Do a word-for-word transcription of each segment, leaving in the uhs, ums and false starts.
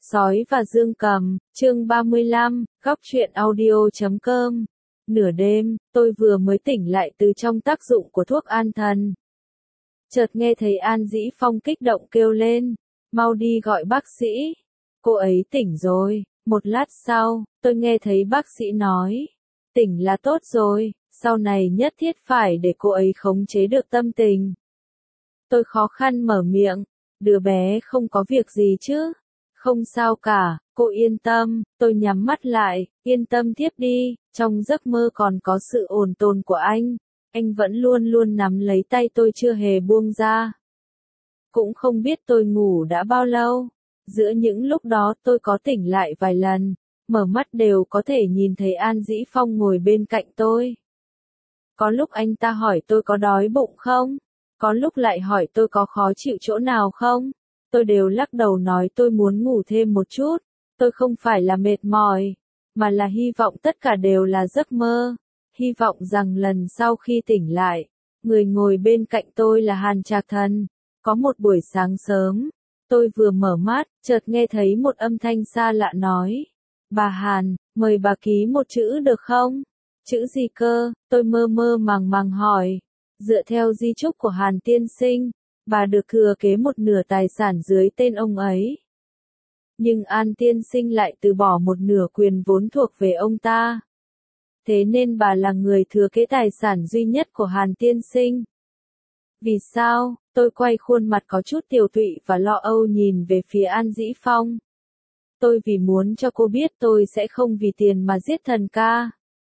Sói và Dương Cầm, chương ba mươi lăm, góc truyện audio chấm com. Nửa đêm, tôi vừa mới tỉnh lại từ trong tác dụng của thuốc an thần. Chợt nghe thấy An Dĩ Phong kích động kêu lên, mau đi gọi bác sĩ. Cô ấy tỉnh rồi. Một lát sau, tôi nghe thấy bác sĩ nói, tỉnh là tốt rồi, sau này nhất thiết phải để cô ấy khống chế được tâm tình. Tôi khó khăn mở miệng, đứa bé không có việc gì chứ? Không sao cả, cô yên tâm. Tôi nhắm mắt lại, yên tâm tiếp đi, trong giấc mơ còn có sự ổn tồn của anh. Anh vẫn luôn luôn nắm lấy tay tôi chưa hề buông ra. Cũng không biết tôi ngủ đã bao lâu. Giữa những lúc đó tôi có tỉnh lại vài lần, mở mắt đều có thể nhìn thấy An Dĩ Phong ngồi bên cạnh tôi. Có lúc anh ta hỏi tôi có đói bụng không? Có lúc lại hỏi tôi có khó chịu chỗ nào không? Tôi đều lắc đầu nói tôi muốn ngủ thêm một chút. Tôi không phải là mệt mỏi, mà là hy vọng tất cả đều là giấc mơ. Hy vọng rằng lần sau khi tỉnh lại, người ngồi bên cạnh tôi là Hàn Trạc Thần. Có một buổi sáng sớm, tôi vừa mở mắt, chợt nghe thấy một âm thanh xa lạ nói, bà Hàn, mời bà ký một chữ được không? Chữ gì cơ? Tôi mơ mơ màng màng hỏi. Dựa theo di chúc của Hàn tiên sinh, bà được thừa kế một nửa tài sản dưới tên ông ấy. Nhưng An tiên sinh lại từ bỏ một nửa quyền vốn thuộc về ông ta. Thế nên bà là người thừa kế tài sản duy nhất của Hàn tiên sinh. Vì sao? Tôi quay khuôn mặt có chút tiều tụy và lo âu nhìn về phía An Dĩ Phong. Tôi vì muốn cho cô biết tôi sẽ không vì tiền mà giết thần ca.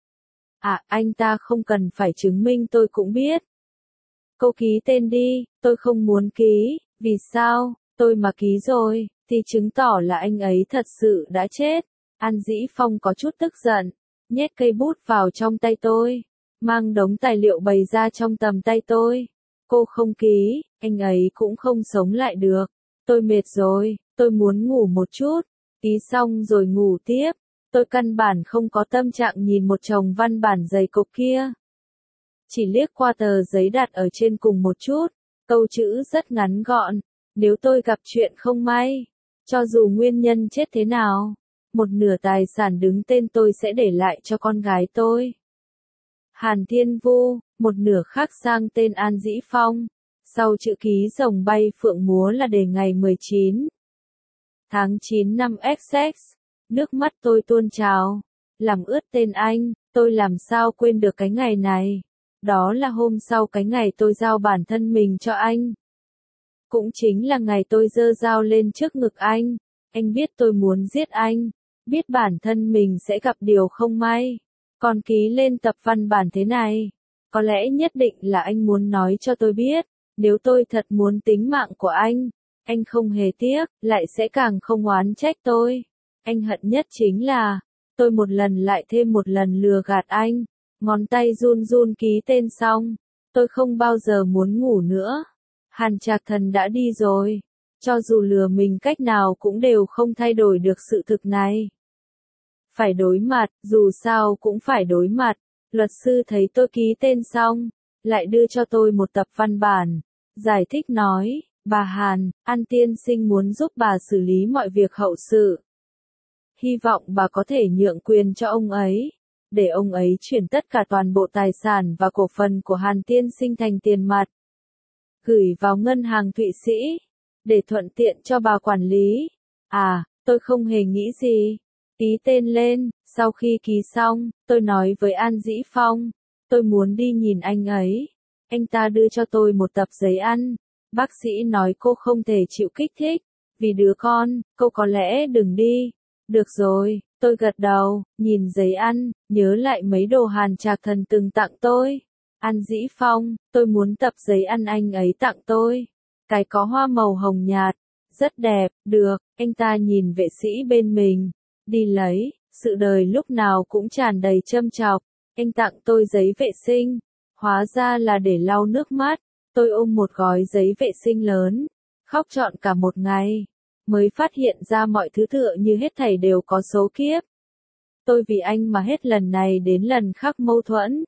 À, anh ta không cần phải chứng minh tôi cũng biết. Cô ký tên đi, tôi không muốn ký. Vì sao? Tôi mà ký rồi, thì chứng tỏ là anh ấy thật sự đã chết. An Dĩ Phong có chút tức giận, nhét cây bút vào trong tay tôi, mang đống tài liệu bày ra trong tầm tay tôi. Cô không ký, anh ấy cũng không sống lại được. Tôi mệt rồi, tôi muốn ngủ một chút. Ký xong rồi ngủ tiếp. Tôi căn bản không có tâm trạng nhìn một chồng văn bản dày cộp kia. Chỉ liếc qua tờ giấy đặt ở trên cùng một chút. Câu chữ rất ngắn gọn. Nếu tôi gặp chuyện không may, cho dù nguyên nhân chết thế nào, một nửa tài sản đứng tên tôi sẽ để lại cho con gái tôi. Hàn Thiên Vu, một nửa khác sang tên An Dĩ Phong. Sau chữ ký rồng bay phượng múa là để ngày mười chín tháng chín năm X X. Nước mắt tôi tuôn trào, làm ướt tên anh. Tôi làm sao quên được cái ngày này. Đó là hôm sau cái ngày tôi giao bản thân mình cho anh. Cũng chính là ngày tôi giơ dao lên trước ngực anh. Anh biết tôi muốn giết anh, biết bản thân mình sẽ gặp điều không may, còn ký lên tập văn bản thế này. Có lẽ nhất định là anh muốn nói cho tôi biết, nếu tôi thật muốn tính mạng của anh, anh không hề tiếc, lại sẽ càng không oán trách tôi. Anh hận nhất chính là, tôi một lần lại thêm một lần lừa gạt anh. Ngón tay run run ký tên xong, tôi không bao giờ muốn ngủ nữa. Hàn Trạc Thần đã đi rồi, cho dù lừa mình cách nào cũng đều không thay đổi được sự thực này. Phải đối mặt, dù sao cũng phải đối mặt. Luật sư thấy tôi ký tên xong, lại đưa cho tôi một tập văn bản, giải thích nói, bà Hàn, An tiên sinh muốn giúp bà xử lý mọi việc hậu sự. Hy vọng bà có thể nhượng quyền cho ông ấy, để ông ấy chuyển tất cả toàn bộ tài sản và cổ phần của Hàn tiên sinh thành tiền mặt, gửi vào ngân hàng Thụy Sĩ, để thuận tiện cho bà quản lý. À, tôi không hề nghĩ gì. Ký tên lên, sau khi ký xong, tôi nói với An Dĩ Phong, tôi muốn đi nhìn anh ấy. Anh ta đưa cho tôi một tập giấy ăn. Bác sĩ nói cô không thể chịu kích thích, vì đứa con, cô có lẽ đừng đi. Được rồi, tôi gật đầu, nhìn giấy ăn, nhớ lại mấy đồ Hàn Trạc Thần từng tặng tôi. An Dĩ Phong, tôi muốn tập giấy ăn anh ấy tặng tôi. Cái có hoa màu hồng nhạt, rất đẹp. Được, anh ta nhìn vệ sĩ bên mình, đi lấy. Sự đời lúc nào cũng tràn đầy châm chọc. Anh tặng tôi giấy vệ sinh, hóa ra là để lau nước mắt. Tôi ôm một gói giấy vệ sinh lớn, khóc trọn cả một ngày, mới phát hiện ra mọi thứ tựa như hết thảy đều có số kiếp. Tôi vì anh mà hết lần này đến lần khác mâu thuẫn,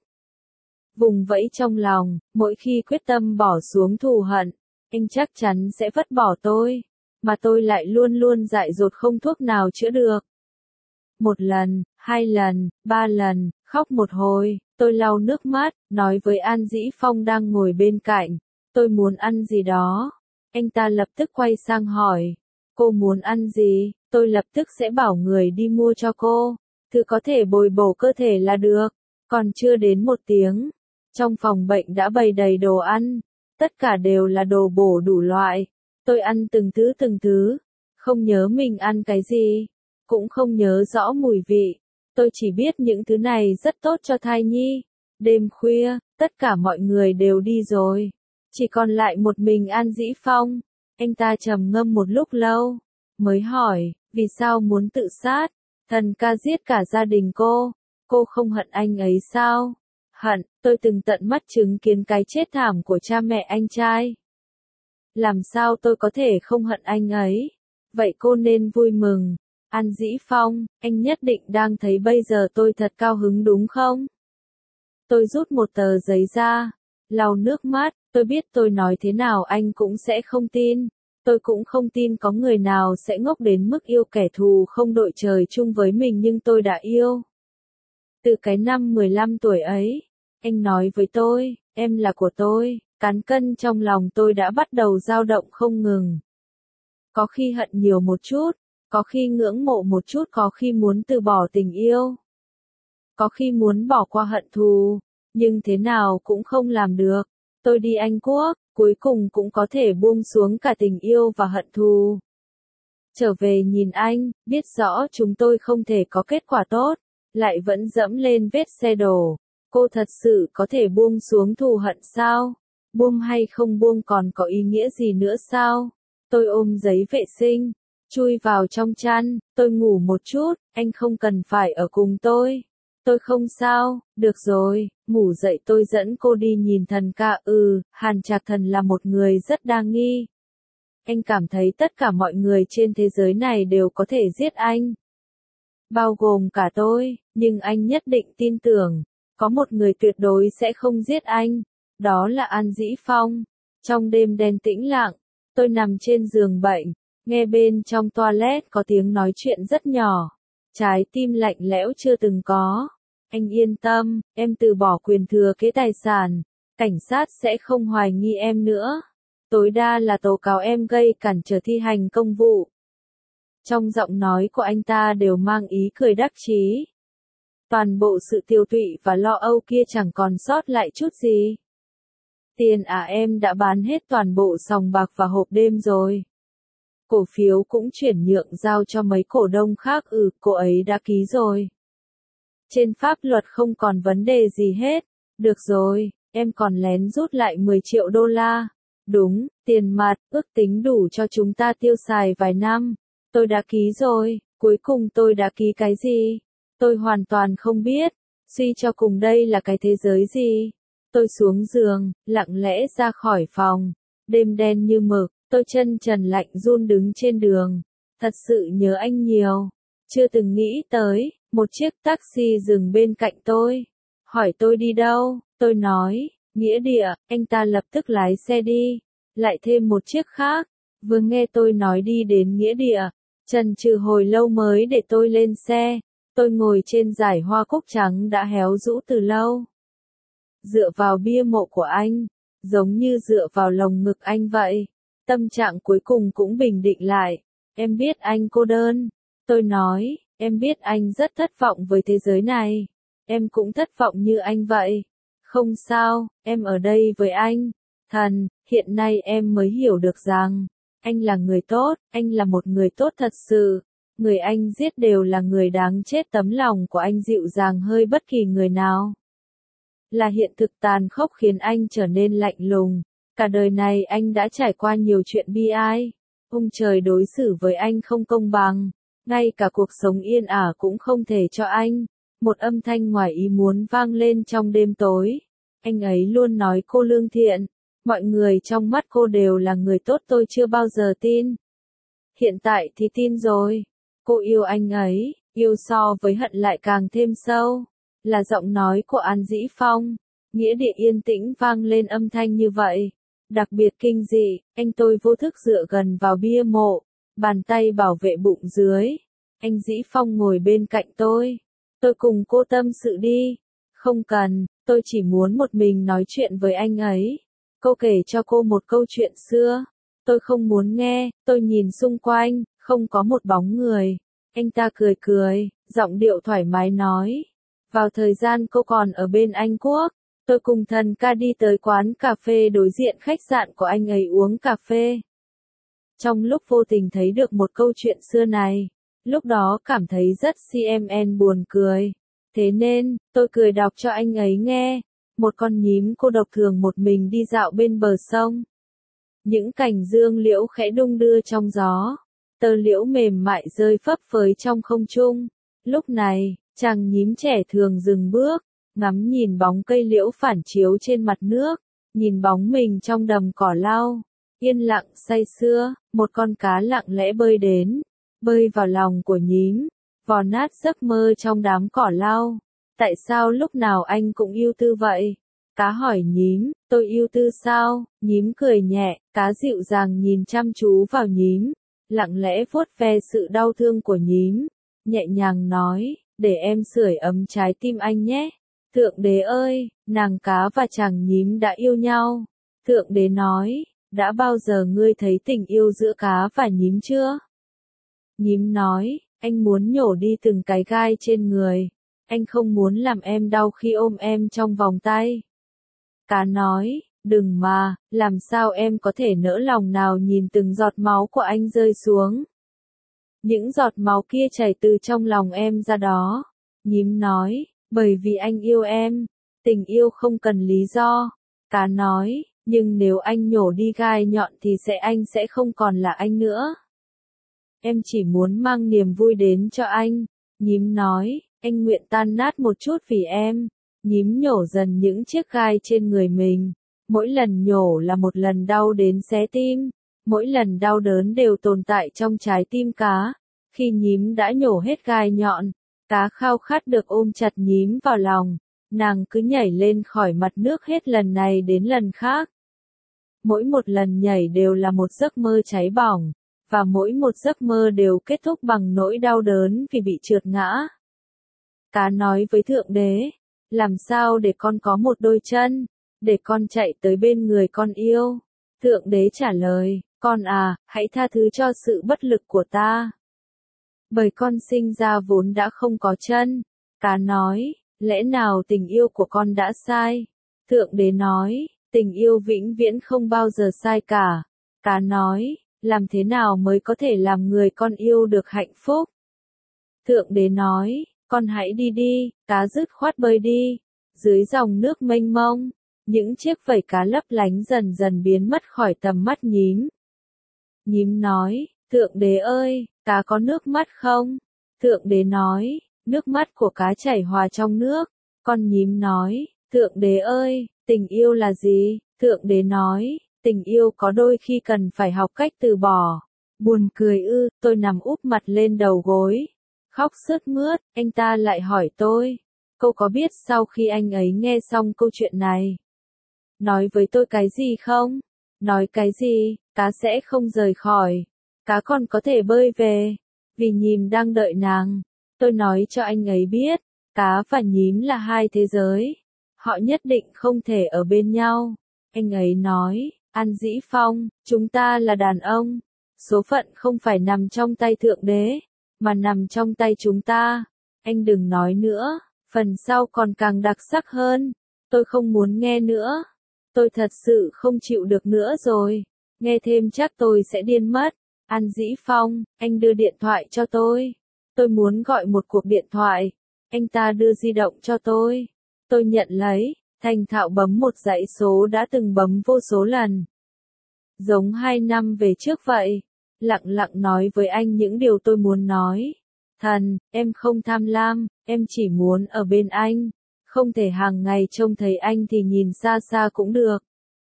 vùng vẫy trong lòng. Mỗi khi quyết tâm bỏ xuống thù hận, anh chắc chắn sẽ vứt bỏ tôi. mà tôi lại luôn luôn dại dột không thuốc nào chữa được. Một lần, hai lần, ba lần, khóc một hồi, tôi lau nước mắt, nói với An Dĩ Phong đang ngồi bên cạnh, tôi muốn ăn gì đó. Anh ta lập tức quay sang hỏi, cô muốn ăn gì, tôi lập tức sẽ bảo người đi mua cho cô, thứ có thể bồi bổ cơ thể là được. Còn chưa đến một tiếng, trong phòng bệnh đã bày đầy đồ ăn, tất cả đều là đồ bổ đủ loại. Tôi ăn từng thứ từng thứ, không nhớ mình ăn cái gì, cũng không nhớ rõ mùi vị. Tôi chỉ biết những thứ này rất tốt cho thai nhi. Đêm khuya, tất cả mọi người đều đi rồi. Chỉ còn lại một mình An Dĩ Phong. Anh ta trầm ngâm một lúc lâu, mới hỏi, vì sao muốn tự sát? Thần ca giết cả gia đình cô, cô không hận anh ấy sao? Hận, tôi từng tận mắt chứng kiến cái chết thảm của cha mẹ anh trai. Làm sao tôi có thể không hận anh ấy? Vậy cô nên vui mừng. An Dĩ Phong, anh nhất định đang thấy bây giờ tôi thật cao hứng đúng không? Tôi rút một tờ giấy ra, lau nước mắt, tôi biết tôi nói thế nào anh cũng sẽ không tin. Tôi cũng không tin có người nào sẽ ngốc đến mức yêu kẻ thù không đội trời chung với mình nhưng tôi đã yêu. Từ cái năm mười lăm tuổi ấy, anh nói với tôi, em là của tôi, cán cân trong lòng tôi đã bắt đầu dao động không ngừng. Có khi hận nhiều một chút, có khi ngưỡng mộ một chút, có khi muốn từ bỏ tình yêu. Có khi muốn bỏ qua hận thù, nhưng thế nào cũng không làm được. Tôi đi Anh Quốc, cuối cùng cũng có thể buông xuống cả tình yêu và hận thù. Trở về nhìn anh, biết rõ chúng tôi không thể có kết quả tốt, lại vẫn dẫm lên vết xe đổ. Cô thật sự có thể buông xuống thù hận sao? Buông hay không buông còn có ý nghĩa gì nữa sao? Tôi ôm giấy vệ sinh, chui vào trong chăn, tôi ngủ một chút, anh không cần phải ở cùng tôi. Tôi không sao, được rồi, ngủ dậy tôi dẫn cô đi nhìn thần ca. Ừ, Hàn Trạc Thần là một người rất đa nghi. Anh cảm thấy tất cả mọi người trên thế giới này đều có thể giết anh. Bao gồm cả tôi, nhưng anh nhất định tin tưởng, có một người tuyệt đối sẽ không giết anh, đó là An Dĩ Phong. Trong đêm đen tĩnh lặng, tôi nằm trên giường bệnh, nghe bên trong toilet có tiếng nói chuyện rất nhỏ, trái tim lạnh lẽo chưa từng có. Anh yên tâm, em từ bỏ quyền thừa kế tài sản, cảnh sát sẽ không hoài nghi em nữa. Tối đa là tố cáo em gây cản trở thi hành công vụ. Trong giọng nói của anh ta đều mang ý cười đắc chí. Toàn bộ sự tiêu tụy và lo âu kia chẳng còn sót lại chút gì. Tiền à, em đã bán hết toàn bộ sòng bạc và hộp đêm rồi. Cổ phiếu cũng chuyển nhượng giao cho mấy cổ đông khác. Ừ, cô ấy đã ký rồi. Trên pháp luật không còn vấn đề gì hết. Được rồi, em còn lén rút lại mười triệu đô la. Đúng, tiền mặt, ước tính đủ cho chúng ta tiêu xài vài năm. Tôi đã ký rồi, cuối cùng tôi đã ký cái gì? Tôi hoàn toàn không biết. Suy cho cùng đây là cái thế giới gì? Tôi xuống giường, lặng lẽ ra khỏi phòng. Đêm đen như mực, tôi chân trần lạnh run đứng trên đường. Thật sự nhớ anh nhiều. Chưa từng nghĩ tới, một chiếc taxi dừng bên cạnh tôi. Hỏi tôi đi đâu, tôi nói, nghĩa địa, anh ta lập tức lái xe đi. Lại thêm một chiếc khác, vừa nghe tôi nói đi đến nghĩa địa, chần chừ hồi lâu mới để tôi lên xe. Tôi ngồi trên dải hoa cúc trắng đã héo rũ từ lâu. Dựa vào bia mộ của anh, giống như dựa vào lồng ngực anh vậy. Tâm trạng cuối cùng cũng bình định lại. Em biết anh cô đơn. Tôi nói, em biết anh rất thất vọng với thế giới này. Em cũng thất vọng như anh vậy. Không sao, em ở đây với anh. Thần, hiện nay em mới hiểu được rằng, anh là người tốt, anh là một người tốt thật sự. Người anh giết đều là người đáng chết. Tấm lòng của anh dịu dàng hơi bất kỳ người nào. Là hiện thực tàn khốc khiến anh trở nên lạnh lùng. Cả đời này anh đã trải qua nhiều chuyện bi ai. Ông trời đối xử với anh không công bằng. Ngay cả cuộc sống yên ả cũng không thể cho anh. Một âm thanh ngoài ý muốn vang lên trong đêm tối. Anh ấy luôn nói cô lương thiện. Mọi người trong mắt cô đều là người tốt, tôi chưa bao giờ tin. Hiện tại thì tin rồi. Cô yêu anh ấy, yêu so với hận lại càng thêm sâu. Là giọng nói của An Dĩ Phong. Nghĩa địa yên tĩnh vang lên âm thanh như vậy. Đặc biệt kinh dị, anh tôi vô thức dựa gần vào bia mộ. bàn tay bảo vệ bụng dưới. Anh Dĩ Phong ngồi bên cạnh tôi. Tôi cùng cô tâm sự đi. Không cần, tôi chỉ muốn một mình nói chuyện với anh ấy. Cô kể cho cô một câu chuyện xưa. Tôi không muốn nghe, tôi nhìn xung quanh, không có một bóng người. Anh ta cười cười, giọng điệu thoải mái nói. Vào thời gian cô còn ở bên Anh Quốc, tôi cùng thần ca đi tới quán cà phê đối diện khách sạn của anh ấy uống cà phê. Trong lúc vô tình thấy được một câu chuyện xưa này, lúc đó cảm thấy rất xê em en buồn cười. Thế nên, tôi cười đọc cho anh ấy nghe. Một con nhím cô độc thường một mình đi dạo bên bờ sông. Những cành dương liễu khẽ đung đưa trong gió. Tơ liễu mềm mại rơi phấp phới trong không trung. Lúc này, chàng nhím trẻ thường dừng bước, ngắm nhìn bóng cây liễu phản chiếu trên mặt nước, nhìn bóng mình trong đầm cỏ lau. Yên lặng say sưa, một con cá lặng lẽ bơi đến, bơi vào lòng của nhím, vò nát giấc mơ trong đám cỏ lau. Tại sao lúc nào anh cũng yêu tư vậy? Cá hỏi nhím, tôi yêu tư sao? Nhím cười nhẹ, cá dịu dàng nhìn chăm chú vào nhím, lặng lẽ vuốt ve sự đau thương của nhím, nhẹ nhàng nói, để em sưởi ấm trái tim anh nhé. Thượng đế ơi, nàng cá và chàng nhím đã yêu nhau. Thượng đế nói, đã bao giờ ngươi thấy tình yêu giữa cá và nhím chưa? Nhím nói, anh muốn nhổ đi từng cái gai trên người. Anh không muốn làm em đau khi ôm em trong vòng tay. Cá nói, đừng mà, làm sao em có thể nỡ lòng nào nhìn từng giọt máu của anh rơi xuống. Những giọt máu kia chảy từ trong lòng em ra đó. Nhím nói, bởi vì anh yêu em. Tình yêu không cần lý do. Cá nói, nhưng nếu anh nhổ đi gai nhọn thì sẽ anh sẽ không còn là anh nữa. Em chỉ muốn mang niềm vui đến cho anh. Nhím nói, anh nguyện tan nát một chút vì em. Nhím nhổ dần những chiếc gai trên người mình. Mỗi lần nhổ là một lần đau đến xé tim. Mỗi lần đau đớn đều tồn tại trong trái tim cá. Khi nhím đã nhổ hết gai nhọn, cá khao khát được ôm chặt nhím vào lòng. Nàng cứ nhảy lên khỏi mặt nước hết lần này đến lần khác. Mỗi một lần nhảy đều là một giấc mơ cháy bỏng, và mỗi một giấc mơ đều kết thúc bằng nỗi đau đớn vì bị trượt ngã. Cá nói với Thượng Đế, làm sao để con có một đôi chân, để con chạy tới bên người con yêu? Thượng Đế trả lời, con à, hãy tha thứ cho sự bất lực của ta. Bởi con sinh ra vốn đã không có chân. Cá nói, lẽ nào tình yêu của con đã sai? Thượng Đế nói, tình yêu vĩnh viễn không bao giờ sai cả. Cá nói, làm thế nào mới có thể làm người con yêu được hạnh phúc? Thượng Đế nói, con hãy đi đi, cá dứt khoát bơi đi. Dưới dòng nước mênh mông, những chiếc vảy cá lấp lánh dần dần biến mất khỏi tầm mắt nhím. Nhím nói, Thượng Đế ơi, cá có nước mắt không? Thượng Đế nói, nước mắt của cá chảy hòa trong nước. Con nhím nói, Thượng Đế ơi, tình yêu là gì? Thượng Đế nói, tình yêu có đôi khi cần phải học cách từ bỏ. Buồn cười ư, tôi nằm úp mặt lên đầu gối, khóc sướt mướt. Anh ta lại hỏi tôi, cô có biết sau khi anh ấy nghe xong câu chuyện này, nói với tôi cái gì không? Nói cái gì? Cá sẽ không rời khỏi. Cá còn có thể bơi về, vì nhím đang đợi nàng. Tôi nói cho anh ấy biết, cá và nhím là hai thế giới. Họ nhất định không thể ở bên nhau. Anh ấy nói, An Dĩ Phong, chúng ta là đàn ông. Số phận không phải nằm trong tay Thượng Đế, mà nằm trong tay chúng ta. Anh đừng nói nữa, phần sau còn càng đặc sắc hơn. Tôi không muốn nghe nữa. Tôi thật sự không chịu được nữa rồi. Nghe thêm chắc tôi sẽ điên mất. An Dĩ Phong, anh đưa điện thoại cho tôi. Tôi muốn gọi một cuộc điện thoại. Anh ta đưa di động cho tôi. Tôi nhận lấy, thành thạo bấm một dãy số đã từng bấm vô số lần. Giống hai năm về trước vậy. Lặng lặng nói với anh những điều tôi muốn nói. Thần, em không tham lam, em chỉ muốn ở bên anh. Không thể hàng ngày trông thấy anh thì nhìn xa xa cũng được.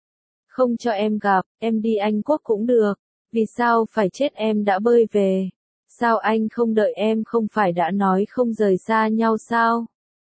Không cho em gặp, em đi Anh Quốc cũng được. Vì sao phải chết em đã bơi về? Sao anh không đợi em, không phải đã nói không rời xa nhau sao?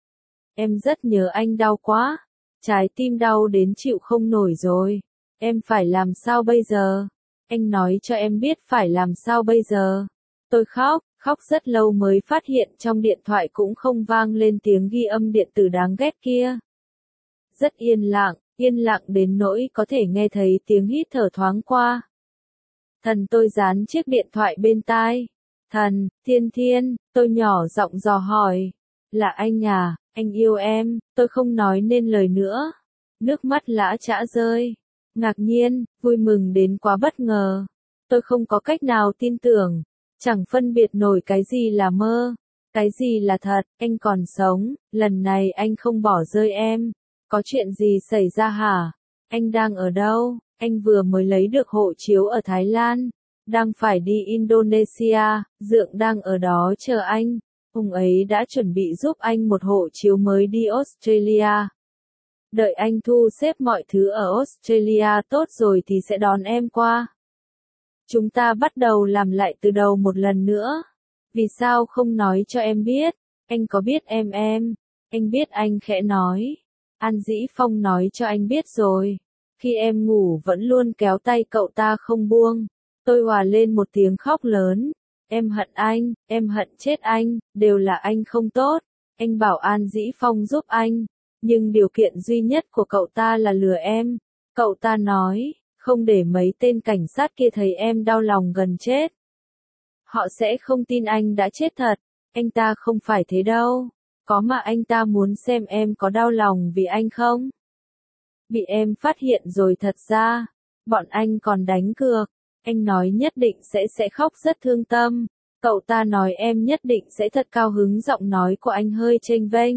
Em rất nhớ anh đau quá. Trái tim đau đến chịu không nổi rồi. Em phải làm sao bây giờ? Anh nói cho em biết phải làm sao bây giờ. Tôi khóc, khóc rất lâu mới phát hiện trong điện thoại cũng không vang lên tiếng ghi âm điện tử đáng ghét kia. Rất yên lặng, yên lặng đến nỗi có thể nghe thấy tiếng hít thở thoáng qua. Thần tôi dán chiếc điện thoại bên tai. Thần, Thiên Thiên, tôi nhỏ giọng dò hỏi. Là anh à, anh yêu em, tôi không nói nên lời nữa. Nước mắt lã chã rơi. Ngạc nhiên, vui mừng đến quá bất ngờ. Tôi không có cách nào tin tưởng. Chẳng phân biệt nổi cái gì là mơ, cái gì là thật, anh còn sống, lần này anh không bỏ rơi em. Có chuyện gì xảy ra hả? Anh đang ở đâu? Anh vừa mới lấy được hộ chiếu ở Thái Lan, đang phải đi Indonesia, Dượng đang ở đó chờ anh. Ông ấy đã chuẩn bị giúp anh một hộ chiếu mới đi Australia. Đợi anh thu xếp mọi thứ ở Australia tốt rồi thì sẽ đón em qua. Chúng ta bắt đầu làm lại từ đầu một lần nữa. Vì sao không nói cho em biết? Anh có biết em em? Anh biết, anh khẽ nói. An Dĩ Phong nói cho anh biết rồi. Khi em ngủ vẫn luôn kéo tay cậu ta không buông. Tôi hòa lên một tiếng khóc lớn. Em hận anh, em hận chết anh, đều là anh không tốt. Anh bảo An Dĩ Phong giúp anh. Nhưng điều kiện duy nhất của cậu ta là lừa em. Cậu ta nói, không để mấy tên cảnh sát kia thấy em đau lòng gần chết. Họ sẽ không tin anh đã chết thật. Anh ta không phải thế đâu. Có mà anh ta muốn xem em có đau lòng vì anh không. Bị em phát hiện rồi thật ra. Bọn anh còn đánh cược. Anh nói nhất định sẽ sẽ khóc rất thương tâm. Cậu ta nói em nhất định sẽ thật cao hứng, giọng nói của anh hơi chênh vênh.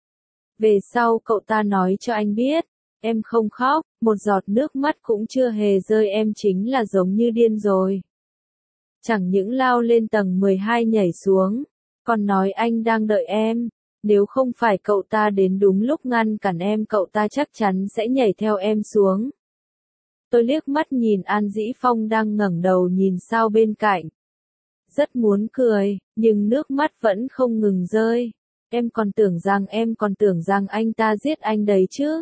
Về sau cậu ta nói cho anh biết. Em không khóc, một giọt nước mắt cũng chưa hề rơi, em chính là giống như điên rồi. Chẳng những lao lên tầng mười hai nhảy xuống, còn nói anh đang đợi em. Nếu không phải cậu ta đến đúng lúc ngăn cản em, cậu ta chắc chắn sẽ nhảy theo em xuống. Tôi liếc mắt nhìn An Dĩ Phong đang ngẩng đầu nhìn sao bên cạnh. Rất muốn cười, nhưng nước mắt vẫn không ngừng rơi. Em còn tưởng rằng em còn tưởng rằng anh ta giết anh đấy chứ.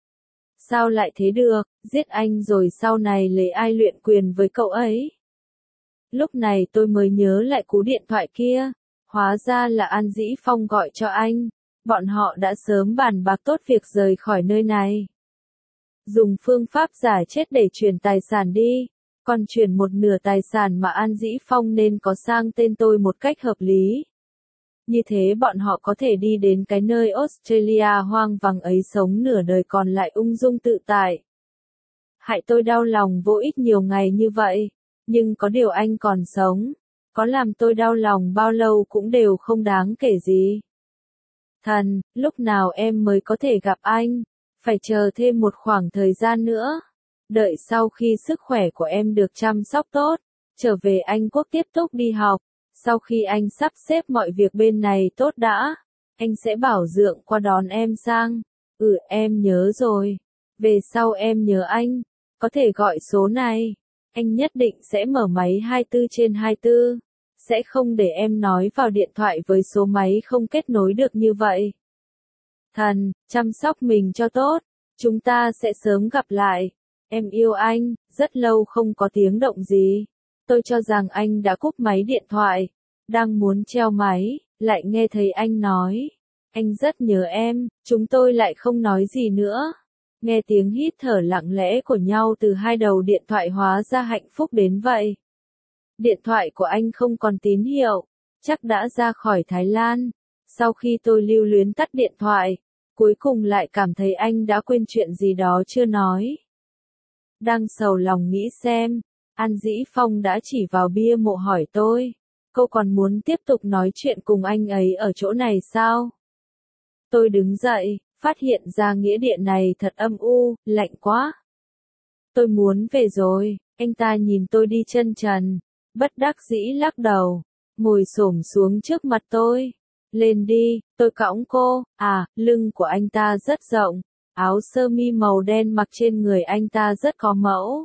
Sao lại thế được, giết anh rồi sau này lấy ai luyện quyền với cậu ấy? Lúc này tôi mới nhớ lại cú điện thoại kia. Hóa ra là An Dĩ Phong gọi cho anh. Bọn họ đã sớm bàn bạc tốt việc rời khỏi nơi này. Dùng phương pháp giả chết để chuyển tài sản đi. Còn chuyển một nửa tài sản mà An Dĩ Phong nên có sang tên tôi một cách hợp lý. Như thế bọn họ có thể đi đến cái nơi Australia hoang vắng ấy sống nửa đời còn lại ung dung tự tại. Hại tôi đau lòng vô ích nhiều ngày như vậy. Nhưng có điều anh còn sống. Có làm tôi đau lòng bao lâu cũng đều không đáng kể gì. Thần, lúc nào em mới có thể gặp anh? Phải chờ thêm một khoảng thời gian nữa. Đợi sau khi sức khỏe của em được chăm sóc tốt, trở về Anh Quốc tiếp tục đi học. Sau khi anh sắp xếp mọi việc bên này tốt đã, anh sẽ bảo Dượng qua đón em sang. Ừ, em nhớ rồi. Về sau em nhớ anh. Có thể gọi số này. Anh nhất định sẽ mở máy hai mươi bốn trên hai mươi bốn. Sẽ không để em nói vào điện thoại với số máy không kết nối được như vậy. Thần, chăm sóc mình cho tốt. Chúng ta sẽ sớm gặp lại. Em yêu anh. Rất lâu không có tiếng động gì. Tôi cho rằng anh đã cúp máy điện thoại. Đang muốn treo máy, lại nghe thấy anh nói. Anh rất nhớ em. Chúng tôi lại không nói gì nữa. Nghe tiếng hít thở lặng lẽ của nhau từ hai đầu điện thoại, hóa ra hạnh phúc đến vậy. Điện thoại của anh không còn tín hiệu. Chắc đã ra khỏi Thái Lan. Sau khi tôi lưu luyến tắt điện thoại, cuối cùng lại cảm thấy anh đã quên chuyện gì đó chưa nói. Đang sầu lòng nghĩ xem, An Dĩ Phong đã chỉ vào bia mộ hỏi tôi. Cô còn muốn tiếp tục nói chuyện cùng anh ấy ở chỗ này sao? Tôi đứng dậy, phát hiện ra nghĩa địa này thật âm u, lạnh quá. Tôi muốn về rồi. Anh ta nhìn tôi đi chân trần, bất đắc dĩ lắc đầu, ngồi xổm xuống trước mặt tôi. Lên đi, tôi cõng cô. À, lưng của anh ta rất rộng, áo sơ mi màu đen mặc trên người anh ta rất có mẫu.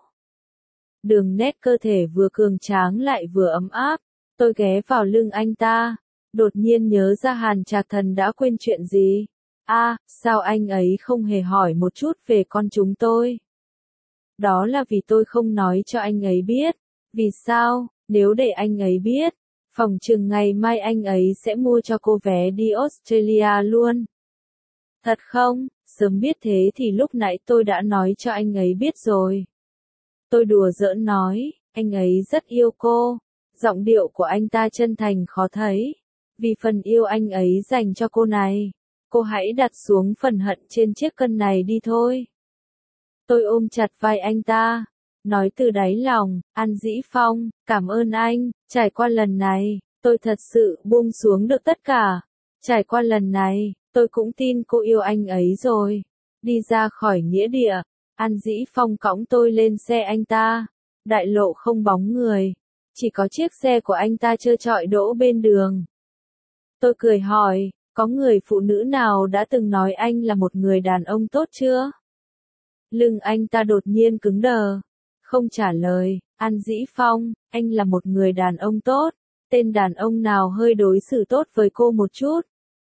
Đường nét cơ thể vừa cường tráng lại vừa ấm áp. Tôi ghé vào lưng anh ta, đột nhiên nhớ ra Hàn Trạc Thần đã quên chuyện gì. À, sao anh ấy không hề hỏi một chút về con chúng tôi? Đó là vì tôi không nói cho anh ấy biết. Vì sao? Nếu để anh ấy biết, phỏng chừng ngày mai anh ấy sẽ mua cho cô vé đi Australia luôn. Thật không? Sớm biết thế thì lúc nãy tôi đã nói cho anh ấy biết rồi. Tôi đùa giỡn nói, anh ấy rất yêu cô. Giọng điệu của anh ta chân thành khó thấy. Vì phần yêu anh ấy dành cho cô này, cô hãy đặt xuống phần hận trên chiếc cân này đi thôi. Tôi ôm chặt vai anh ta, nói từ đáy lòng, An Dĩ Phong, cảm ơn anh, trải qua lần này, tôi thật sự buông xuống được tất cả. Trải qua lần này, tôi cũng tin cô yêu anh ấy rồi. Đi ra khỏi nghĩa địa, An Dĩ Phong cõng tôi lên xe anh ta. Đại lộ không bóng người, chỉ có chiếc xe của anh ta trơ trọi đỗ bên đường. Tôi cười hỏi, có người phụ nữ nào đã từng nói anh là một người đàn ông tốt chưa? Lưng anh ta đột nhiên cứng đờ, không trả lời. An Dĩ Phong, anh là một người đàn ông tốt. Tên đàn ông nào hơi đối xử tốt với cô một chút,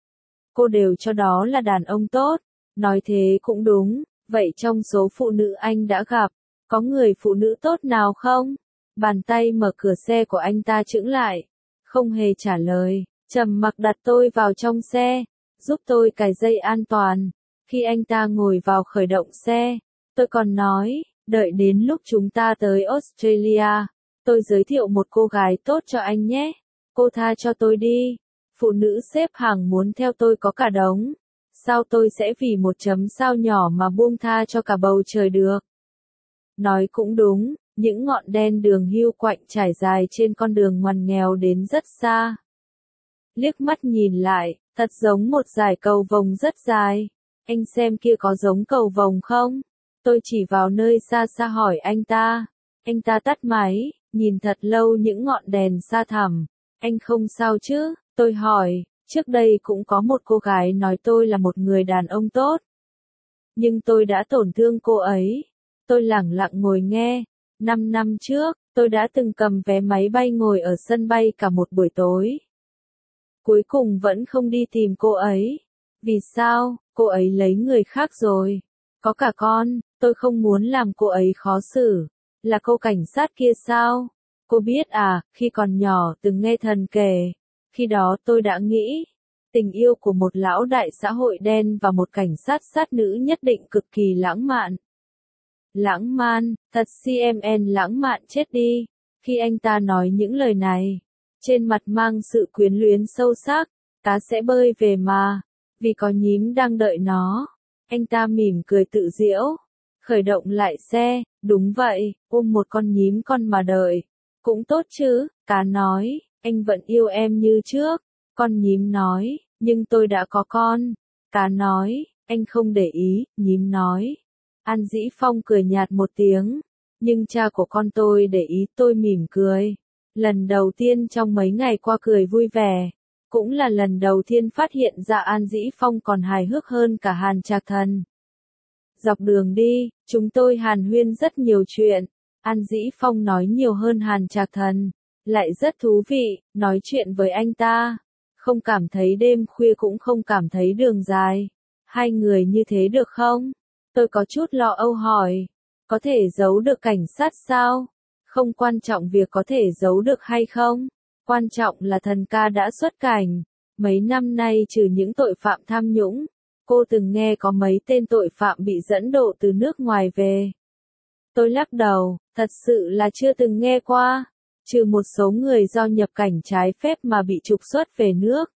cô đều cho đó là đàn ông tốt. Nói thế cũng đúng, vậy trong số phụ nữ anh đã gặp, có người phụ nữ tốt nào không? Bàn tay mở cửa xe của anh ta chững lại, không hề trả lời, trầm mặc đặt tôi vào trong xe, giúp tôi cài dây an toàn. Khi anh ta ngồi vào khởi động xe, tôi còn nói, đợi đến lúc chúng ta tới Australia, tôi giới thiệu một cô gái tốt cho anh nhé. Cô tha cho tôi đi. Phụ nữ xếp hàng muốn theo tôi có cả đống. Sao tôi sẽ vì một chấm sao nhỏ mà buông tha cho cả bầu trời được? Nói cũng đúng, những ngọn đen đường hưu quạnh trải dài trên con đường ngoằn nghèo đến rất xa. Liếc mắt nhìn lại, thật giống một dải cầu vồng rất dài. Anh xem kia có giống cầu vồng không? Tôi chỉ vào nơi xa xa hỏi anh ta. Anh ta tắt máy, nhìn thật lâu những ngọn đèn xa thẳm. Anh không sao chứ? Tôi hỏi, trước đây cũng có một cô gái nói tôi là một người đàn ông tốt. Nhưng tôi đã tổn thương cô ấy. Tôi lẳng lặng ngồi nghe. Năm năm trước, tôi đã từng cầm vé máy bay ngồi ở sân bay cả một buổi tối. Cuối cùng vẫn không đi tìm cô ấy. Vì sao? Cô ấy lấy người khác rồi. Có cả con, tôi không muốn làm cô ấy khó xử. Là cô cảnh sát kia sao? Cô biết à, khi còn nhỏ từng nghe thần kể. Khi đó tôi đã nghĩ, tình yêu của một lão đại xã hội đen và một cảnh sát sát nữ nhất định cực kỳ lãng mạn. Lãng man, thật xê em en lãng mạn chết đi. Khi anh ta nói những lời này, trên mặt mang sự quyến luyến sâu sắc, cá sẽ bơi về mà, vì có nhím đang đợi nó. Anh ta mỉm cười tự giễu, khởi động lại xe, đúng vậy, ôm một con nhím con mà đợi. Cũng tốt chứ, cá nói, anh vẫn yêu em như trước. Con nhím nói, nhưng tôi đã có con. Cá nói, anh không để ý, nhím nói. An Dĩ Phong cười nhạt một tiếng, nhưng cha của con tôi để ý. Tôi mỉm cười. Lần đầu tiên trong mấy ngày qua cười vui vẻ, cũng là lần đầu tiên phát hiện ra An Dĩ Phong còn hài hước hơn cả Hàn Trạc Thần. Dọc đường đi, chúng tôi hàn huyên rất nhiều chuyện. An Dĩ Phong nói nhiều hơn Hàn Trạc Thần, lại rất thú vị. Nói chuyện với anh ta, không cảm thấy đêm khuya cũng không cảm thấy đường dài. Hai người như thế được không? Tôi có chút lo âu hỏi. Có thể giấu được cảnh sát sao? Không quan trọng việc có thể giấu được hay không. Quan trọng là thần ca đã xuất cảnh. Mấy năm nay trừ những tội phạm tham nhũng, cô từng nghe có mấy tên tội phạm bị dẫn độ từ nước ngoài về. Tôi lắc đầu, thật sự là chưa từng nghe qua. Trừ một số người do nhập cảnh trái phép mà bị trục xuất về nước.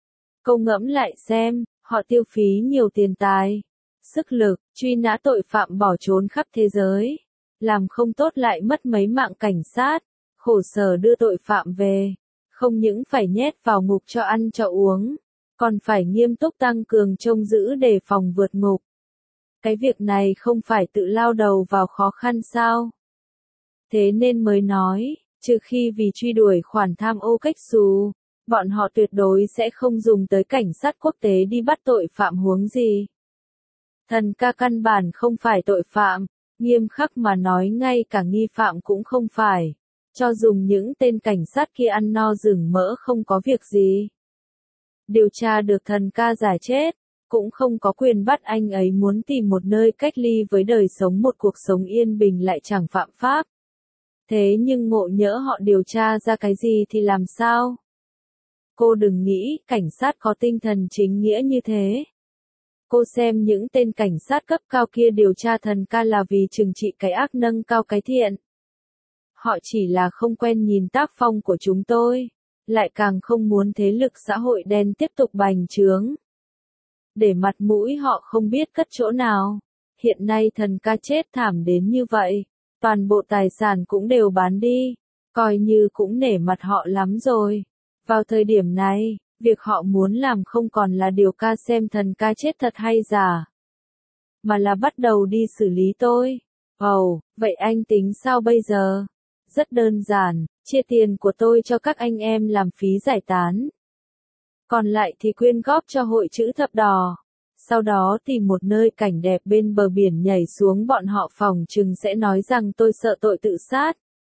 Câu ngẫm lại xem, họ tiêu phí nhiều tiền tài, sức lực, truy nã tội phạm bỏ trốn khắp thế giới. Làm không tốt lại mất mấy mạng cảnh sát, khổ sở đưa tội phạm về. Không những phải nhét vào ngục cho ăn cho uống, còn phải nghiêm túc tăng cường trông giữ đề phòng vượt ngục. Cái việc này không phải tự lao đầu vào khó khăn sao? Thế nên mới nói, trừ khi vì truy đuổi khoản tham ô cách xù, bọn họ tuyệt đối sẽ không dùng tới cảnh sát quốc tế đi bắt tội phạm huống gì. Thần ca căn bản không phải tội phạm, nghiêm khắc mà nói ngay cả nghi phạm cũng không phải. Cho dùng những tên cảnh sát kia ăn no rừng mỡ không có việc gì. Điều tra được thần ca giả chết, cũng không có quyền bắt anh ấy muốn tìm một nơi cách ly với đời sống một cuộc sống yên bình lại chẳng phạm pháp. Thế nhưng ngộ nhỡ họ điều tra ra cái gì thì làm sao? Cô đừng nghĩ cảnh sát có tinh thần chính nghĩa như thế. Cô xem những tên cảnh sát cấp cao kia điều tra thần ca là vì trừng trị cái ác nâng cao cái thiện. Họ chỉ là không quen nhìn tác phong của chúng tôi, lại càng không muốn thế lực xã hội đen tiếp tục bành trướng. Để mặt mũi họ không biết cất chỗ nào. Hiện nay thần ca chết thảm đến như vậy, toàn bộ tài sản cũng đều bán đi, coi như cũng nể mặt họ lắm rồi. Vào thời điểm này, việc họ muốn làm không còn là điều ca xem thần ca chết thật hay giả, mà là bắt đầu đi xử lý tôi. Ồ, oh, vậy anh tính sao bây giờ? Rất đơn giản, chia tiền của tôi cho các anh em làm phí giải tán. Còn lại thì quyên góp cho hội chữ thập đỏ. Sau đó tìm một nơi cảnh đẹp bên bờ biển nhảy xuống, bọn họ phòng chừng sẽ nói rằng tôi sợ tội tự sát.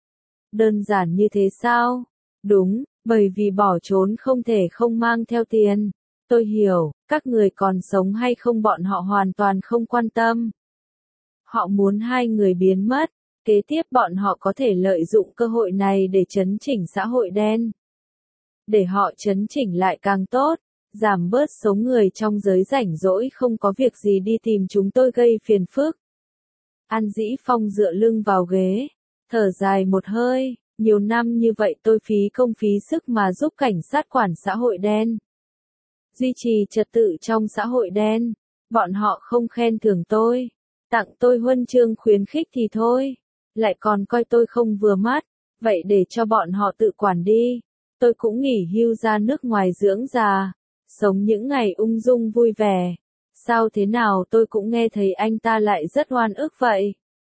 Đơn giản như thế sao? Đúng, bởi vì bỏ trốn không thể không mang theo tiền. Tôi hiểu, các người còn sống hay không bọn họ hoàn toàn không quan tâm. Họ muốn hai người biến mất, kế tiếp bọn họ có thể lợi dụng cơ hội này để chấn chỉnh xã hội đen. Để họ chấn chỉnh lại càng tốt, giảm bớt số người trong giới rảnh rỗi không có việc gì đi tìm chúng tôi gây phiền phức. An Dĩ Phong dựa lưng vào ghế, thở dài một hơi, nhiều năm như vậy tôi phí công phí sức mà giúp cảnh sát quản xã hội đen. Duy trì trật tự trong xã hội đen, bọn họ không khen thưởng tôi, tặng tôi huân chương khuyến khích thì thôi, lại còn coi tôi không vừa mắt, vậy để cho bọn họ tự quản đi. Tôi cũng nghỉ hưu ra nước ngoài dưỡng già, sống những ngày ung dung vui vẻ. Sao thế nào tôi cũng nghe thấy anh ta lại rất oan ức vậy.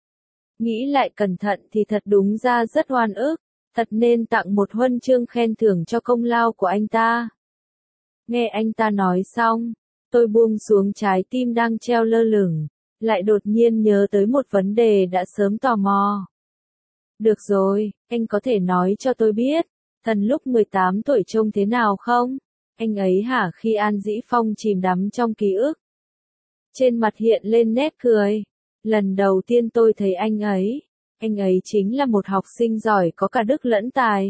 Nghĩ lại cẩn thận thì thật đúng ra rất oan ức, thật nên tặng một huân chương khen thưởng cho công lao của anh ta. Nghe anh ta nói xong, tôi buông xuống trái tim đang treo lơ lửng, lại đột nhiên nhớ tới một vấn đề đã sớm tò mò. Được rồi, anh có thể nói cho tôi biết, thần lúc mười tám tuổi trông thế nào không? Anh ấy hả? Khi An Dĩ Phong chìm đắm trong ký ức, trên mặt hiện lên nét cười. Lần đầu tiên tôi thấy anh ấy, anh ấy chính là một học sinh giỏi có cả đức lẫn tài.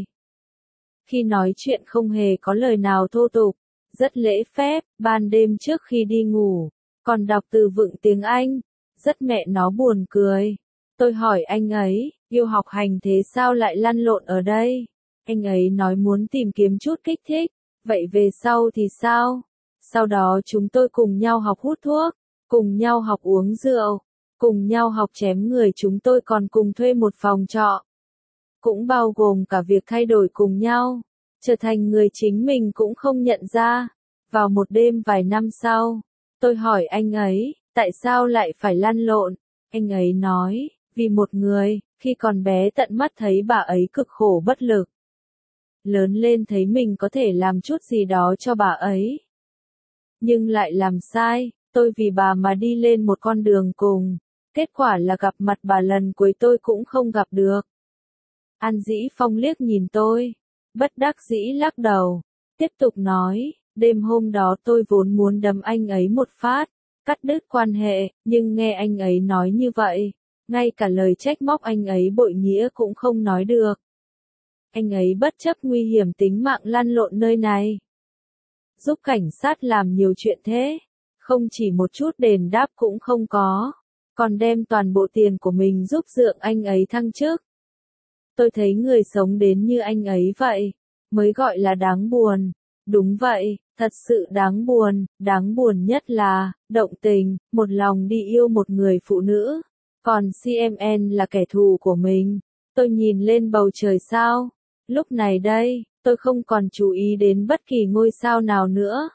Khi nói chuyện không hề có lời nào thô tục, rất lễ phép, ban đêm trước khi đi ngủ, còn đọc từ vựng tiếng Anh, rất mẹ nó buồn cười. Tôi hỏi anh ấy, yêu học hành thế sao lại lăn lộn ở đây? Anh ấy nói muốn tìm kiếm chút kích thích, vậy về sau thì sao? Sau đó chúng tôi cùng nhau học hút thuốc, cùng nhau học uống rượu, cùng nhau học chém người, chúng tôi còn cùng thuê một phòng trọ. Cũng bao gồm cả việc thay đổi cùng nhau, trở thành người chính mình cũng không nhận ra. Vào một đêm vài năm sau, tôi hỏi anh ấy, tại sao lại phải lăn lộn? Anh ấy nói, vì một người, khi còn bé tận mắt thấy bà ấy cực khổ bất lực. Lớn lên thấy mình có thể làm chút gì đó cho bà ấy. Nhưng lại làm sai, tôi vì bà mà đi lên một con đường cùng. Kết quả là gặp mặt bà lần cuối tôi cũng không gặp được. An Dĩ Phong liếc nhìn tôi, bất đắc dĩ lắc đầu, tiếp tục nói, đêm hôm đó tôi vốn muốn đấm anh ấy một phát, cắt đứt quan hệ, nhưng nghe anh ấy nói như vậy, ngay cả lời trách móc anh ấy bội nghĩa cũng không nói được. Anh ấy bất chấp nguy hiểm tính mạng lăn lộn nơi này, giúp cảnh sát làm nhiều chuyện thế, không chỉ một chút đền đáp cũng không có, còn đem toàn bộ tiền của mình giúp dượng anh ấy thăng chức. Tôi thấy người sống đến như anh ấy vậy, mới gọi là đáng buồn. Đúng vậy, thật sự đáng buồn, đáng buồn nhất là, động tình, một lòng đi yêu một người phụ nữ, còn xê em en là kẻ thù của mình. Tôi nhìn lên bầu trời sao, lúc này đây, tôi không còn chú ý đến bất kỳ ngôi sao nào nữa,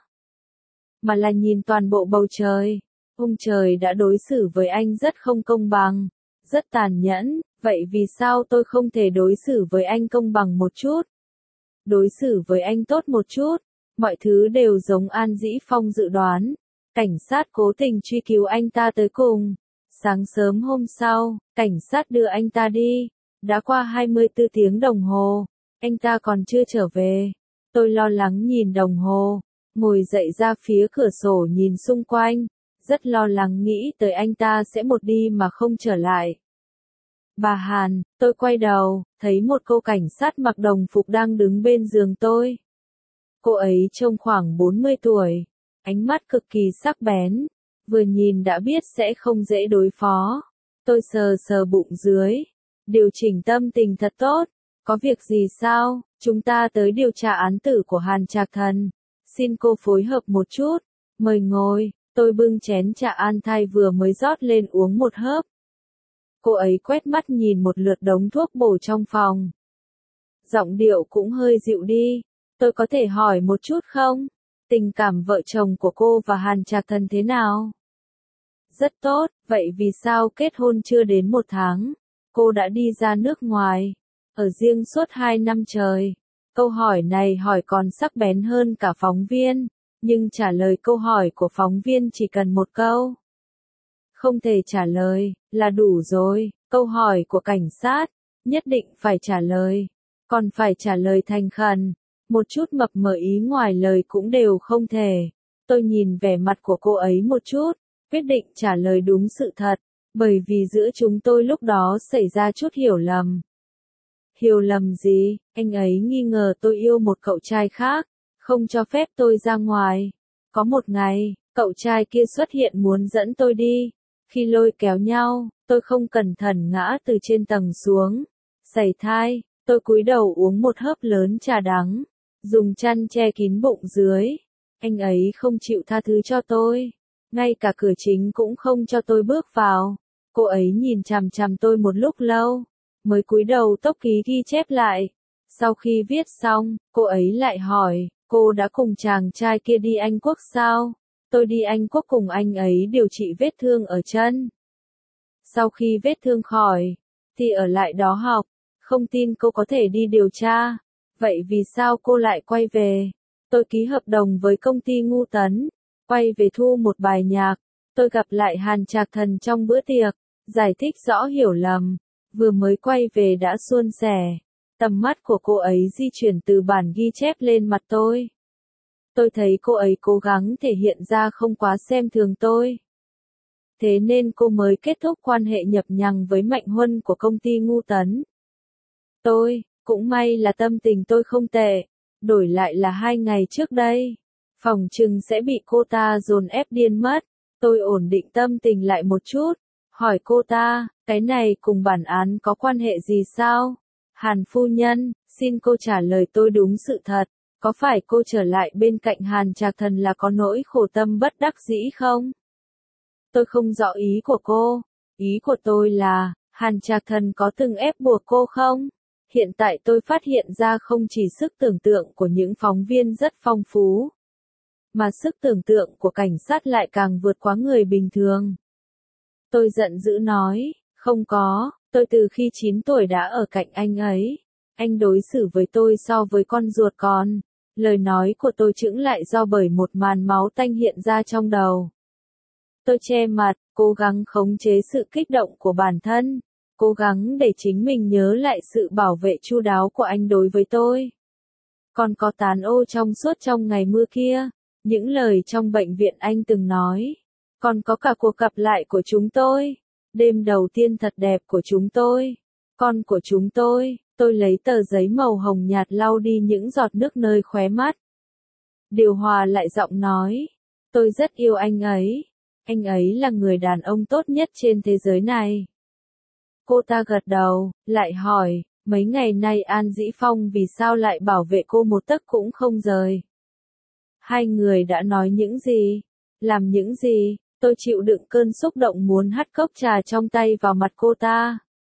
mà là nhìn toàn bộ bầu trời. Ông trời đã đối xử với anh rất không công bằng, rất tàn nhẫn, vậy vì sao tôi không thể đối xử với anh công bằng một chút? Đối xử với anh tốt một chút, mọi thứ đều giống An Dĩ Phong dự đoán. Cảnh sát cố tình truy cứu anh ta tới cùng. Sáng sớm hôm sau, cảnh sát đưa anh ta đi. Đã qua hai mươi tư tiếng đồng hồ, anh ta còn chưa trở về. Tôi lo lắng nhìn đồng hồ, ngồi dậy ra phía cửa sổ nhìn xung quanh, rất lo lắng nghĩ tới anh ta sẽ một đi mà không trở lại. Bà Hàn, tôi quay đầu, thấy một cô cảnh sát mặc đồng phục đang đứng bên giường tôi. Cô ấy trông khoảng bốn mươi tuổi, ánh mắt cực kỳ sắc bén, vừa nhìn đã biết sẽ không dễ đối phó. Tôi sờ sờ bụng dưới, điều chỉnh tâm tình thật tốt. Có việc gì sao? Chúng ta tới điều tra án tử của Hàn Trạc Thần. Xin cô phối hợp một chút. Mời ngồi. Tôi bưng chén trà an thai vừa mới rót lên uống một hớp. Cô ấy quét mắt nhìn một lượt đống thuốc bổ trong phòng. Giọng điệu cũng hơi dịu đi. Tôi có thể hỏi một chút không? Tình cảm vợ chồng của cô và Hàn Trạc Thần thế nào? Rất tốt, vậy vì sao kết hôn chưa đến một tháng? Cô đã đi ra nước ngoài, ở riêng suốt hai năm trời. Câu hỏi này hỏi còn sắc bén hơn cả phóng viên, nhưng trả lời câu hỏi của phóng viên chỉ cần một câu. Không thể trả lời, là đủ rồi. Câu hỏi của cảnh sát, nhất định phải trả lời, còn phải trả lời thành khẩn. Một chút mập mờ ý ngoài lời cũng đều không thể. Tôi nhìn vẻ mặt của cô ấy một chút, quyết định trả lời đúng sự thật, bởi vì giữa chúng tôi lúc đó xảy ra chút hiểu lầm. Hiểu lầm gì? Anh ấy nghi ngờ tôi yêu một cậu trai khác, không cho phép tôi ra ngoài. Có một ngày, cậu trai kia xuất hiện muốn dẫn tôi đi. Khi lôi kéo nhau, tôi không cẩn thận ngã từ trên tầng xuống. Sảy thai, tôi cúi đầu uống một hớp lớn trà đắng, dùng chăn che kín bụng dưới. Anh ấy không chịu tha thứ cho tôi, ngay cả cửa chính cũng không cho tôi bước vào. Cô ấy nhìn chằm chằm tôi một lúc lâu, mới cúi đầu tốc ký ghi chép lại. Sau khi viết xong, cô ấy lại hỏi, cô đã cùng chàng trai kia đi Anh Quốc sao? Tôi đi Anh Quốc cùng anh ấy điều trị vết thương ở chân. Sau khi vết thương khỏi, thì ở lại đó học. Không tin cô có thể đi điều tra. Vậy vì sao cô lại quay về? Tôi ký hợp đồng với công ty Ngu Tấn, quay về thu một bài nhạc. Tôi gặp lại Hàn Trạc Thần trong bữa tiệc, giải thích rõ hiểu lầm. Vừa mới quay về đã suôn sẻ. Tầm mắt của cô ấy di chuyển từ bản ghi chép lên mặt tôi. Tôi thấy cô ấy cố gắng thể hiện ra không quá xem thường tôi. Thế nên cô mới kết thúc quan hệ nhập nhằng với Mạnh Huân của công ty Ngu Tấn. Tôi, cũng may là tâm tình tôi không tệ, đổi lại là hai ngày trước đây. Phòng trừng sẽ bị cô ta dồn ép điên mất. Tôi ổn định tâm tình lại một chút, hỏi cô ta, cái này cùng bản án có quan hệ gì sao? Hàn phu nhân, xin cô trả lời tôi đúng sự thật. Có phải cô trở lại bên cạnh Hàn Trạc Thần là có nỗi khổ tâm bất đắc dĩ không? Tôi không rõ ý của cô. Ý của tôi là, Hàn Trạc Thần có từng ép buộc cô không? Hiện tại tôi phát hiện ra không chỉ sức tưởng tượng của những phóng viên rất phong phú, mà sức tưởng tượng của cảnh sát lại càng vượt quá người bình thường. Tôi giận dữ nói, không có, tôi từ khi chín tuổi đã ở cạnh anh ấy. Anh đối xử với tôi so với con ruột con. Lời nói của tôi chững lại do bởi một màn máu tanh hiện ra trong đầu. Tôi che mặt, cố gắng khống chế sự kích động của bản thân, cố gắng để chính mình nhớ lại sự bảo vệ chu đáo của anh đối với tôi. Còn có tán ô trong suốt trong ngày mưa kia, những lời trong bệnh viện anh từng nói, còn có cả cuộc gặp lại của chúng tôi, đêm đầu tiên thật đẹp của chúng tôi, con của chúng tôi. Tôi lấy tờ giấy màu hồng nhạt lau đi những giọt nước nơi khóe mắt. Điều hòa lại giọng nói, tôi rất yêu anh ấy. Anh ấy là người đàn ông tốt nhất trên thế giới này. Cô ta gật đầu, lại hỏi, mấy ngày nay An Dĩ Phong vì sao lại bảo vệ cô một tấc cũng không rời? Hai người đã nói những gì? Làm những gì? Tôi chịu đựng cơn xúc động muốn hắt cốc trà trong tay vào mặt cô ta.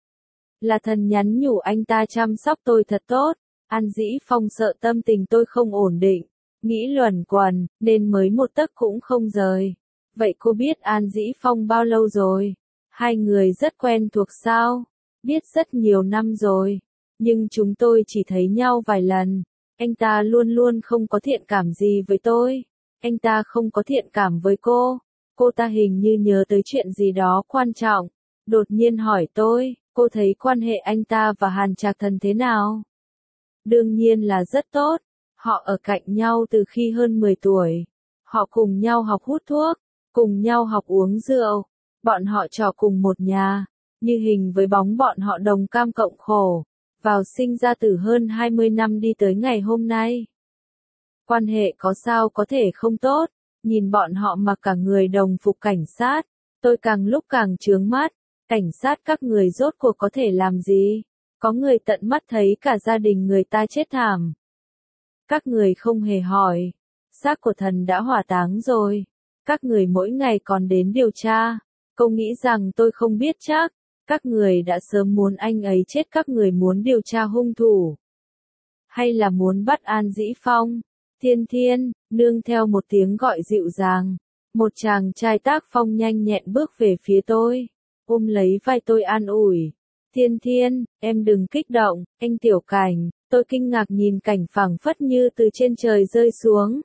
Là thần nhắn nhủ anh ta chăm sóc tôi thật tốt. An Dĩ Phong sợ tâm tình tôi không ổn định, nghĩ luẩn quẩn, nên mới một tấc cũng không rời. Vậy cô biết An Dĩ Phong bao lâu rồi? Hai người rất quen thuộc sao? Biết rất nhiều năm rồi, nhưng chúng tôi chỉ thấy nhau vài lần. Anh ta luôn luôn không có thiện cảm gì với tôi. Anh ta không có thiện cảm với cô. Cô ta hình như nhớ tới chuyện gì đó quan trọng, đột nhiên hỏi tôi, cô thấy quan hệ anh ta và Hàn Trạc Thần thế nào? Đương nhiên là rất tốt. Họ ở cạnh nhau từ khi hơn mười tuổi. Họ cùng nhau học hút thuốc, cùng nhau học uống rượu. Bọn họ trò cùng một nhà, như hình với bóng bọn họ đồng cam cộng khổ, vào sinh ra từ hơn hai mươi năm đi tới ngày hôm nay. Quan hệ có sao có thể không tốt, nhìn bọn họ mặc cả người đồng phục cảnh sát, tôi càng lúc càng chướng mắt, cảnh sát các người rốt cuộc có thể làm gì? Có người tận mắt thấy cả gia đình người ta chết thảm. Các người không hề hỏi, xác của thần đã hỏa táng rồi, các người mỗi ngày còn đến điều tra, câu nghĩ rằng tôi không biết chắc, các người đã sớm muốn anh ấy chết, các người muốn điều tra hung thủ. Hay là muốn bắt An Dĩ Phong? Thiên Thiên, nương theo một tiếng gọi dịu dàng, một chàng trai tác phong nhanh nhẹn bước về phía tôi, ôm lấy vai tôi an ủi. Thiên Thiên, em đừng kích động, anh Tiểu Cảnh, tôi kinh ngạc nhìn cảnh phảng phất như từ trên trời rơi xuống.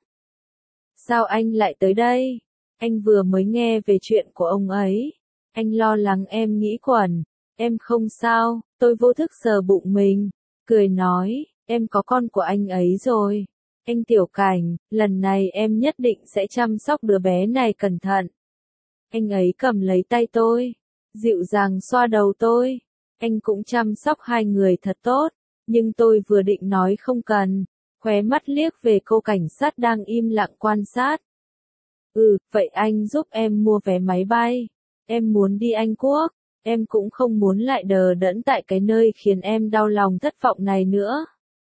Sao anh lại tới đây? Anh vừa mới nghe về chuyện của ông ấy. Anh lo lắng em nghĩ quẩn. Em không sao, tôi vô thức sờ bụng mình, cười nói, em có con của anh ấy rồi. Anh Tiểu Cảnh, lần này em nhất định sẽ chăm sóc đứa bé này cẩn thận. Anh ấy cầm lấy tay tôi, dịu dàng xoa đầu tôi. Anh cũng chăm sóc hai người thật tốt, nhưng tôi vừa định nói không cần, khóe mắt liếc về cô cảnh sát đang im lặng quan sát. Ừ, vậy anh giúp em mua vé máy bay. Em muốn đi Anh Quốc, em cũng không muốn lại đờ đẫn tại cái nơi khiến em đau lòng thất vọng này nữa.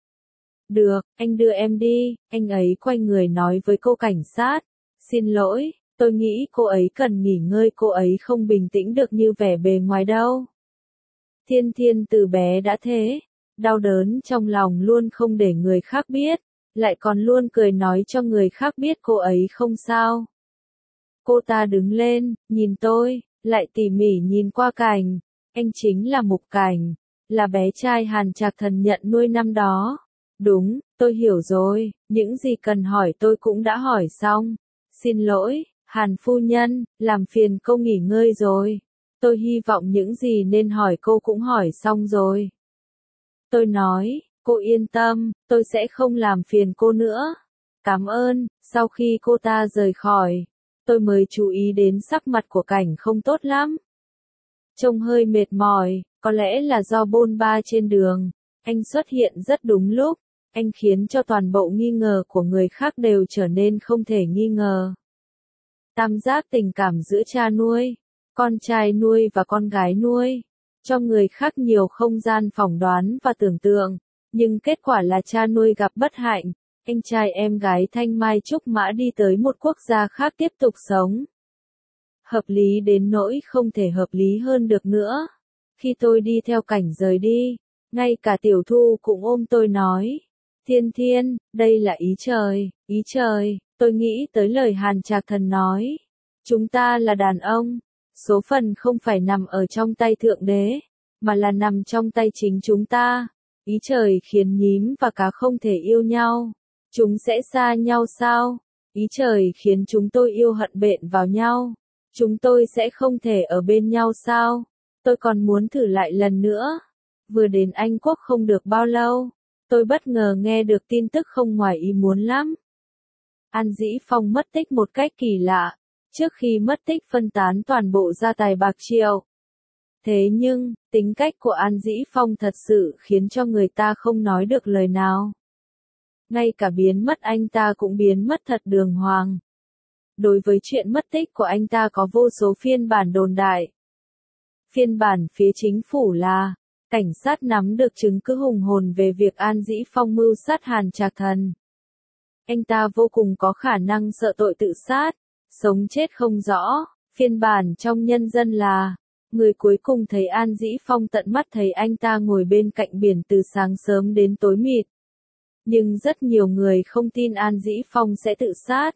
Được, anh đưa em đi, anh ấy quay người nói với cô cảnh sát. Xin lỗi, tôi nghĩ cô ấy cần nghỉ ngơi, cô ấy không bình tĩnh được như vẻ bề ngoài đâu. Thiên Thiên từ bé đã thế, đau đớn trong lòng luôn không để người khác biết, lại còn luôn cười nói cho người khác biết cô ấy không sao. Cô ta đứng lên, nhìn tôi, lại tỉ mỉ nhìn qua Cảnh, anh chính là Mục Cảnh, là bé trai Hàn Trạc Thần nhận nuôi năm đó. Đúng, tôi hiểu rồi, những gì cần hỏi tôi cũng đã hỏi xong. Xin lỗi, Hàn phu nhân, làm phiền cô nghỉ ngơi rồi. Tôi hy vọng những gì nên hỏi cô cũng hỏi xong rồi. Tôi nói, cô yên tâm, tôi sẽ không làm phiền cô nữa. Cảm ơn. Sau khi cô ta rời khỏi, tôi mới chú ý đến sắc mặt của Cảnh không tốt lắm. Trông hơi mệt mỏi, có lẽ là do bôn ba trên đường. Anh xuất hiện rất đúng lúc, anh khiến cho toàn bộ nghi ngờ của người khác đều trở nên không thể nghi ngờ. Tam giác tình cảm giữa cha nuôi, con trai nuôi và con gái nuôi, cho người khác nhiều không gian phỏng đoán và tưởng tượng, nhưng kết quả là cha nuôi gặp bất hạnh, anh trai em gái thanh mai trúc mã đi tới một quốc gia khác tiếp tục sống. Hợp lý đến nỗi không thể hợp lý hơn được nữa. Khi tôi đi theo Cảnh rời đi, ngay cả Tiểu Thu cũng ôm tôi nói, Thiên Thiên, đây là ý trời, ý trời, tôi nghĩ tới lời Hàn Trạc Thần nói. Chúng ta là đàn ông, số phận không phải nằm ở trong tay Thượng Đế, mà là nằm trong tay chính chúng ta. Ý trời khiến nhím và cá không thể yêu nhau, chúng sẽ xa nhau sao? Ý trời khiến chúng tôi yêu hận bện vào nhau, chúng tôi sẽ không thể ở bên nhau sao? Tôi còn muốn thử lại lần nữa. Vừa đến Anh Quốc không được bao lâu, tôi bất ngờ nghe được tin tức không ngoài ý muốn lắm. An Dĩ Phong mất tích một cách kỳ lạ, trước khi mất tích phân tán toàn bộ gia tài bạc triệu. Thế nhưng, tính cách của An Dĩ Phong thật sự khiến cho người ta không nói được lời nào. Ngay cả biến mất anh ta cũng biến mất thật đường hoàng. Đối với chuyện mất tích của anh ta có vô số phiên bản đồn đại. Phiên bản phía chính phủ là, cảnh sát nắm được chứng cứ hùng hồn về việc An Dĩ Phong mưu sát Hàn Trạc Thần. Anh ta vô cùng có khả năng sợ tội tự sát, sống chết không rõ. Phiên bản trong nhân dân là, người cuối cùng thấy An Dĩ Phong tận mắt thấy anh ta ngồi bên cạnh biển từ sáng sớm đến tối mịt. Nhưng rất nhiều người không tin An Dĩ Phong sẽ tự sát,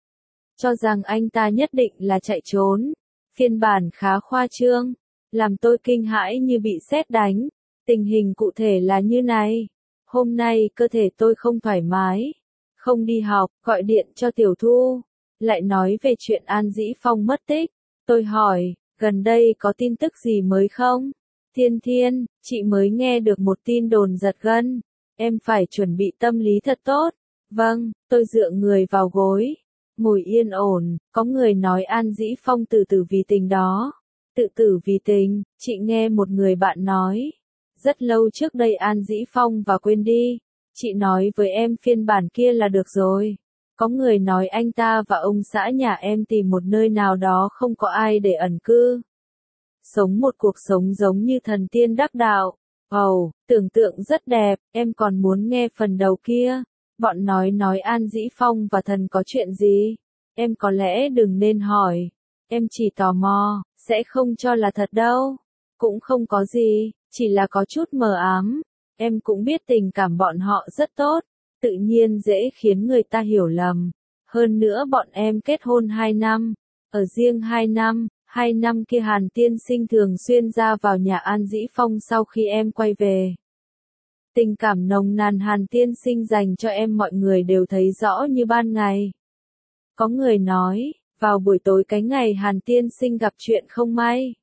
cho rằng anh ta nhất định là chạy trốn. Phiên bản khá khoa trương, làm tôi kinh hãi như bị sét đánh. Tình hình cụ thể là như này. Hôm nay cơ thể tôi không thoải mái, không đi học, gọi điện cho Tiểu Thu, lại nói về chuyện An Dĩ Phong mất tích. Tôi hỏi, gần đây có tin tức gì mới không? Thiên Thiên, chị mới nghe được một tin đồn giật gân. Em phải chuẩn bị tâm lý thật tốt. Vâng, tôi dựa người vào gối, ngồi yên ổn, có người nói An Dĩ Phong tự tử vì tình đó. Tự tử vì tình, chị nghe một người bạn nói. Rất lâu trước đây An Dĩ Phong và quên đi. Chị nói với em phiên bản kia là được rồi. Có người nói anh ta và ông xã nhà em tìm một nơi nào đó không có ai để ẩn cư. Sống một cuộc sống giống như thần tiên đắc đạo. Ồ, oh, tưởng tượng rất đẹp, em còn muốn nghe phần đầu kia. Bọn nói nói An Dĩ Phong và thần có chuyện gì? Em có lẽ đừng nên hỏi. Em chỉ tò mò, sẽ không cho là thật đâu. Cũng không có gì, chỉ là có chút mờ ám. Em cũng biết tình cảm bọn họ rất tốt, tự nhiên dễ khiến người ta hiểu lầm. Hơn nữa bọn em kết hôn hai năm, ở riêng hai năm, hai năm kia Hàn Tiên Sinh thường xuyên ra vào nhà An Dĩ Phong sau khi em quay về. Tình cảm nồng nàn Hàn Tiên Sinh dành cho em mọi người đều thấy rõ như ban ngày. Có người nói, vào buổi tối cái ngày Hàn Tiên Sinh gặp chuyện không may.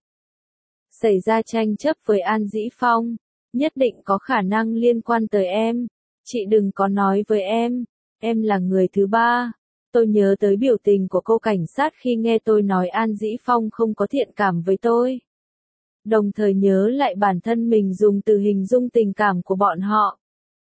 Xảy ra tranh chấp với An Dĩ Phong, nhất định có khả năng liên quan tới em. Chị đừng có nói với em, em là người thứ ba. Tôi nhớ tới biểu tình của cô cảnh sát khi nghe tôi nói An Dĩ Phong không có thiện cảm với tôi. Đồng thời nhớ lại bản thân mình dùng từ hình dung tình cảm của bọn họ.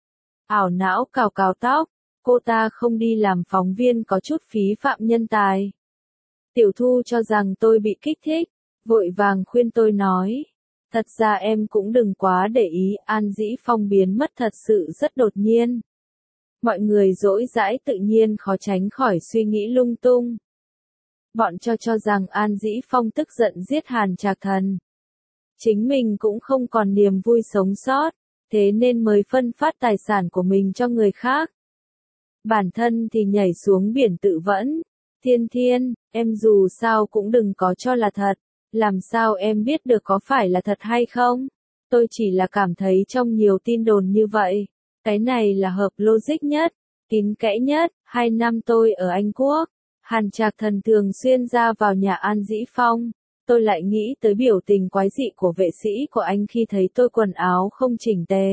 Ảo não cào cào tóc, cô ta không đi làm phóng viên có chút phí phạm nhân tài. Tiểu Thu cho rằng tôi bị kích thích, vội vàng khuyên tôi nói. Thật ra em cũng đừng quá để ý, An Dĩ Phong biến mất thật sự rất đột nhiên. Mọi người dỗi dãi tự nhiên khó tránh khỏi suy nghĩ lung tung. Bọn cho cho rằng An Dĩ Phong tức giận giết Hàn Trạc Thần. Chính mình cũng không còn niềm vui sống sót, thế nên mới phân phát tài sản của mình cho người khác. Bản thân thì nhảy xuống biển tự vẫn. Thiên Thiên, em dù sao cũng đừng có cho là thật. Làm sao em biết được có phải là thật hay không? Tôi chỉ là cảm thấy trong nhiều tin đồn như vậy. Cái này là hợp logic nhất, kín kẽ nhất. Hai năm tôi ở Anh Quốc, Hàn Trạc Thần thường xuyên ra vào nhà An Dĩ Phong. Tôi lại nghĩ tới biểu tình quái dị của vệ sĩ của anh khi thấy tôi quần áo không chỉnh tề.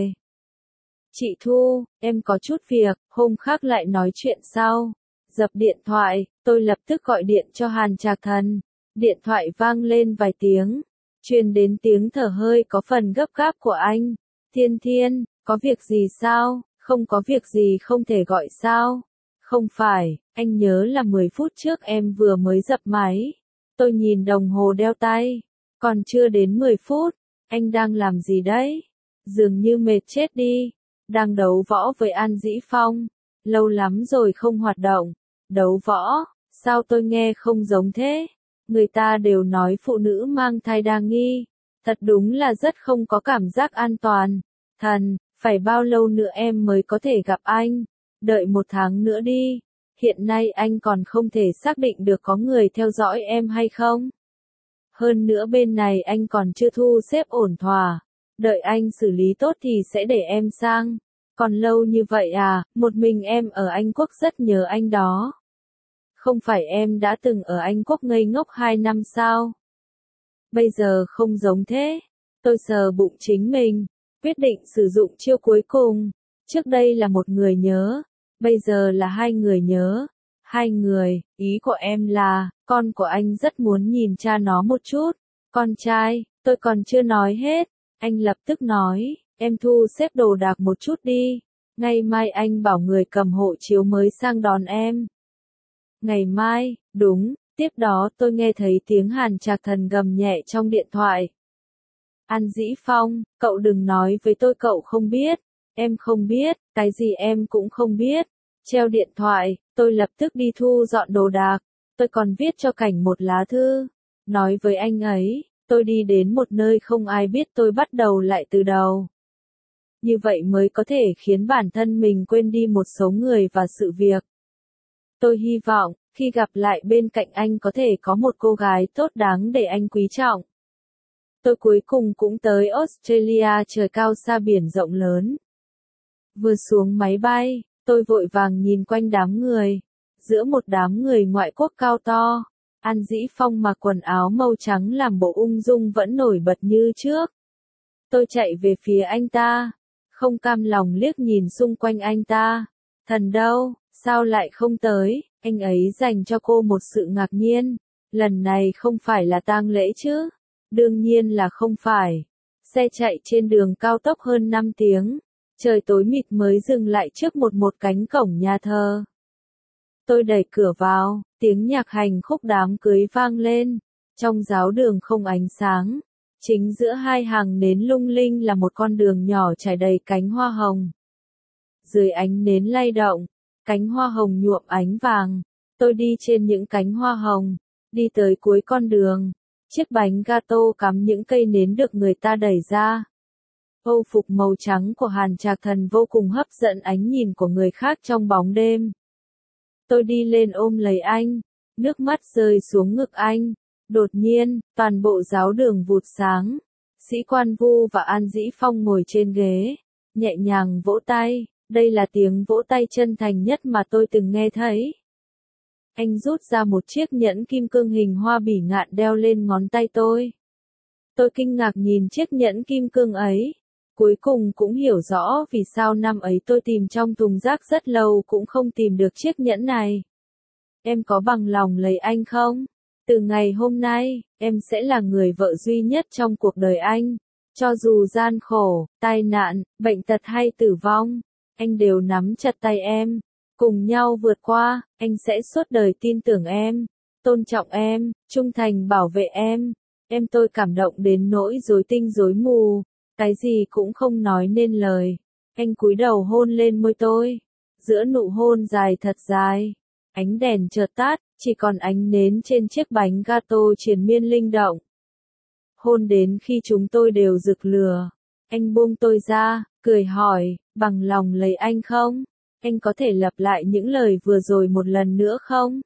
Chị Thu, em có chút việc, hôm khác lại nói chuyện sau. Dập điện thoại, tôi lập tức gọi điện cho Hàn Trạc Thần. Điện thoại vang lên vài tiếng, truyền đến tiếng thở hơi có phần gấp gáp của anh. Thiên Thiên, có việc gì sao? Không có việc gì không thể gọi sao? Không phải, anh nhớ là mười phút trước em vừa mới dập máy. Tôi nhìn đồng hồ đeo tay, còn chưa đến mười phút, anh đang làm gì đấy? Dường như mệt chết đi, đang đấu võ với An Dĩ Phong, lâu lắm rồi không hoạt động. Đấu võ, sao tôi nghe không giống thế? Người ta đều nói phụ nữ mang thai đa nghi, thật đúng là rất không có cảm giác an toàn. Thần, phải bao lâu nữa em mới có thể gặp anh? Đợi một tháng nữa đi. Hiện nay anh còn không thể xác định được có người theo dõi em hay không. Hơn nữa bên này anh còn chưa thu xếp ổn thỏa. Đợi anh xử lý tốt thì sẽ để em sang. Còn lâu như vậy à, một mình em ở Anh Quốc rất nhớ anh đó. Không phải em đã từng ở Anh Quốc ngây ngốc hai năm sao? Bây giờ không giống thế. Tôi sờ bụng chính mình, quyết định sử dụng chiêu cuối cùng. Trước đây là một người nhớ, bây giờ là hai người nhớ. Hai người, ý của em là, con của anh rất muốn nhìn cha nó một chút. Con trai, tôi còn chưa nói hết. Anh lập tức nói, em thu xếp đồ đạc một chút đi. Ngày mai anh bảo người cầm hộ chiếu mới sang đón em. Ngày mai, đúng, tiếp đó tôi nghe thấy tiếng Hàn Trạc Thần gầm nhẹ trong điện thoại. An Dĩ Phong, cậu đừng nói với tôi cậu không biết. Em không biết, cái gì em cũng không biết. Treo điện thoại, tôi lập tức đi thu dọn đồ đạc. Tôi còn viết cho Cảnh một lá thư. Nói với anh ấy, tôi đi đến một nơi không ai biết tôi bắt đầu lại từ đầu. Như vậy mới có thể khiến bản thân mình quên đi một số người và sự việc. Tôi hy vọng, khi gặp lại bên cạnh anh có thể có một cô gái tốt đáng để anh quý trọng. Tôi cuối cùng cũng tới Australia, trời cao xa biển rộng lớn. Vừa xuống máy bay, tôi vội vàng nhìn quanh đám người. Giữa một đám người ngoại quốc cao to, An Dĩ Phong mặc quần áo màu trắng làm bộ ung dung vẫn nổi bật như trước. Tôi chạy về phía anh ta, không cam lòng liếc nhìn xung quanh anh ta. Thần đâu, Sao lại không tới? Anh ấy dành cho cô một sự ngạc nhiên. Lần này không phải là tang lễ chứ? Đương nhiên là không phải. Xe chạy trên đường cao tốc hơn năm tiếng. Trời tối mịt mới dừng lại trước một một cánh cổng nhà thờ. Tôi đẩy cửa vào, tiếng nhạc hành khúc đám cưới vang lên. Trong giáo đường không ánh sáng. Chính giữa hai hàng nến lung linh là một con đường nhỏ trải đầy cánh hoa hồng. Dưới ánh nến lay động, cánh hoa hồng nhuộm ánh vàng. Tôi đi trên những cánh hoa hồng, đi tới cuối con đường. Chiếc bánh gato cắm những cây nến được người ta đẩy ra. Âu phục màu trắng của Hàn Trạc Thần vô cùng hấp dẫn ánh nhìn của người khác trong bóng đêm. Tôi đi lên ôm lấy anh, nước mắt rơi xuống ngực anh. Đột nhiên, toàn bộ giáo đường vụt sáng. Sĩ Quan Vu và An Dĩ Phong ngồi trên ghế, nhẹ nhàng vỗ tay. Đây là tiếng vỗ tay chân thành nhất mà tôi từng nghe thấy. Anh rút ra một chiếc nhẫn kim cương hình hoa bỉ ngạn đeo lên ngón tay tôi. Tôi kinh ngạc nhìn chiếc nhẫn kim cương ấy. Cuối cùng cũng hiểu rõ vì sao năm ấy tôi tìm trong thùng rác rất lâu cũng không tìm được chiếc nhẫn này. Em có bằng lòng lấy anh không? Từ ngày hôm nay, em sẽ là người vợ duy nhất trong cuộc đời anh. Cho dù gian khổ, tai nạn, bệnh tật hay tử vong, anh đều nắm chặt tay em. Cùng nhau vượt qua, anh sẽ suốt đời tin tưởng em, tôn trọng em, trung thành bảo vệ em. Em tôi cảm động đến nỗi rối tinh rối mù, cái gì cũng không nói nên lời. Anh cúi đầu hôn lên môi tôi. Giữa nụ hôn dài thật dài, ánh đèn chợt tắt, chỉ còn ánh nến trên chiếc bánh gato triền miên linh động. Hôn đến khi chúng tôi đều rực lửa. Anh buông tôi ra, cười hỏi, bằng lòng lấy anh không? Anh có thể lặp lại những lời vừa rồi một lần nữa không?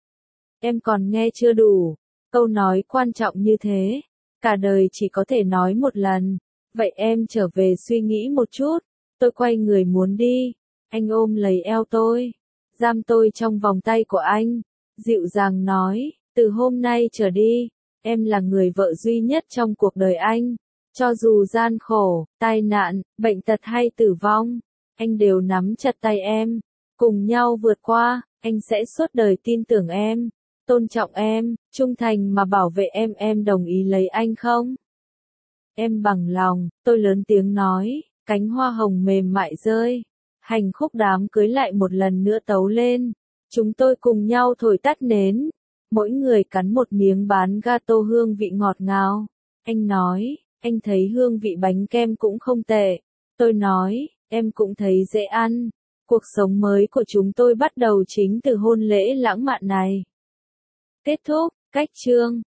Em còn nghe chưa đủ. Câu nói quan trọng như thế, cả đời chỉ có thể nói một lần. Vậy em trở về suy nghĩ một chút. Tôi quay người muốn đi. Anh ôm lấy eo tôi, giam tôi trong vòng tay của anh, dịu dàng nói, từ hôm nay trở đi, em là người vợ duy nhất trong cuộc đời anh. Cho dù gian khổ, tai nạn, bệnh tật hay tử vong, anh đều nắm chặt tay em, cùng nhau vượt qua. Anh sẽ suốt đời tin tưởng em, tôn trọng em, trung thành mà bảo vệ em. Em đồng ý lấy anh không? Em bằng lòng, tôi lớn tiếng nói. Cánh hoa hồng mềm mại rơi, hành khúc đám cưới lại một lần nữa tấu lên. Chúng tôi cùng nhau thổi tắt nến, mỗi người cắn một miếng bán gato hương vị ngọt ngào. Anh nói, anh thấy hương vị bánh kem cũng không tệ. Tôi nói, em cũng thấy dễ ăn. Cuộc sống mới của chúng tôi bắt đầu chính từ hôn lễ lãng mạn này. Kết thúc, cách chương.